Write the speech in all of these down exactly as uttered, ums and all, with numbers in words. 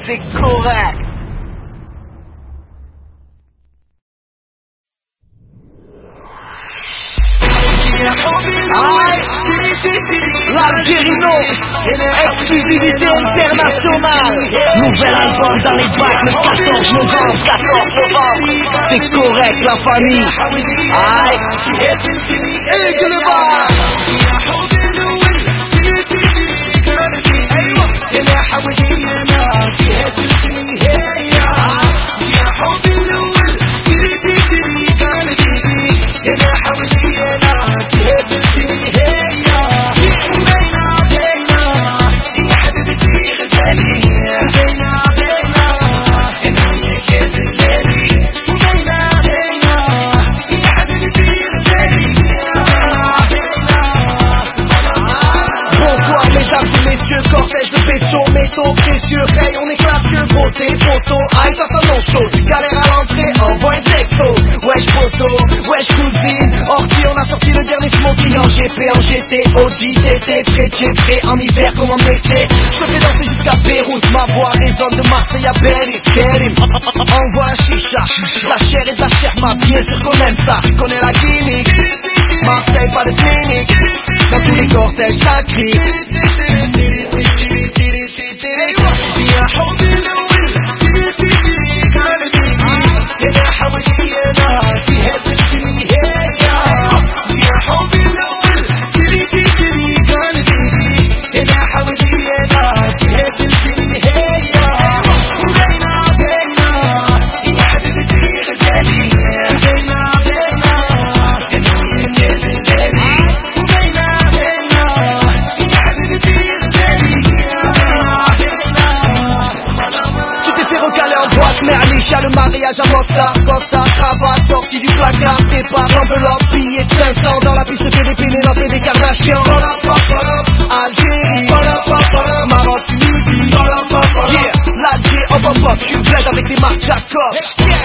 c'est correct. L'Algérino, exclusivité internationale. Nouvel album dans les bacs le quatorze novembre, quatorze novembre. C'est correct la famille. Aïe, aigle bas. Métaux précieux, hey, on est classieux, beauté, photo, aïe, ça s'annonce chaud, tu galères à l'entrée, envoie un texto, wesh photo, wesh cousine, orti, on a sorti le dernier smoking en G P, en G T, Audi, T T, prêt, j'ai prêt, en hiver comme en été, je te fais danser jusqu'à Beyrouth, ma voix résonne de Marseille à Belize, Kerim, envoie un chicha, la chair et de la chair, ma bien sûr qu'on aime ça, tu connais la gimmick, Marseille pas de clinique, dans tous les cortèges ça crie. Merlicha, le mariage à Mokhtar, Costa, cravate, sortie du placard, prépare l'enveloppe, billet de cinq cents dans la piste de P D P, Nélope et des Kardashians. Algérie, Maroc, Tunisie, yeah, l'Alger, hop hop hop, j'suis bled avec des marques Jacob.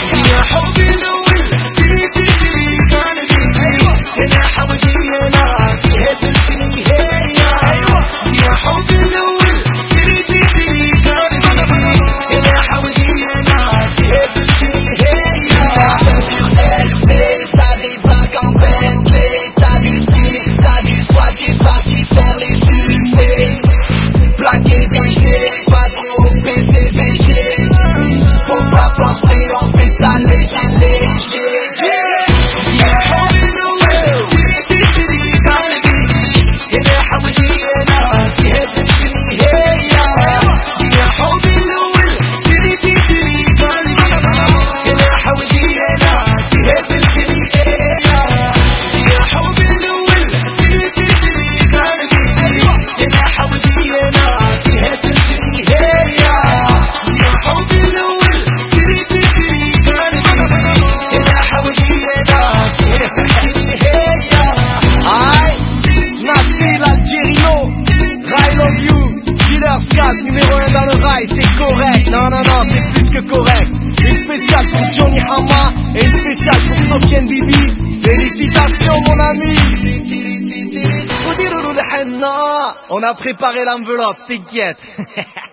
Numéro un dans le rail, c'est correct. Non, non, non, c'est plus que correct. Une spéciale pour Johnny Hama et une spéciale pour Sofiane Bibi. Félicitations mon ami. On a préparé l'enveloppe, t'inquiète.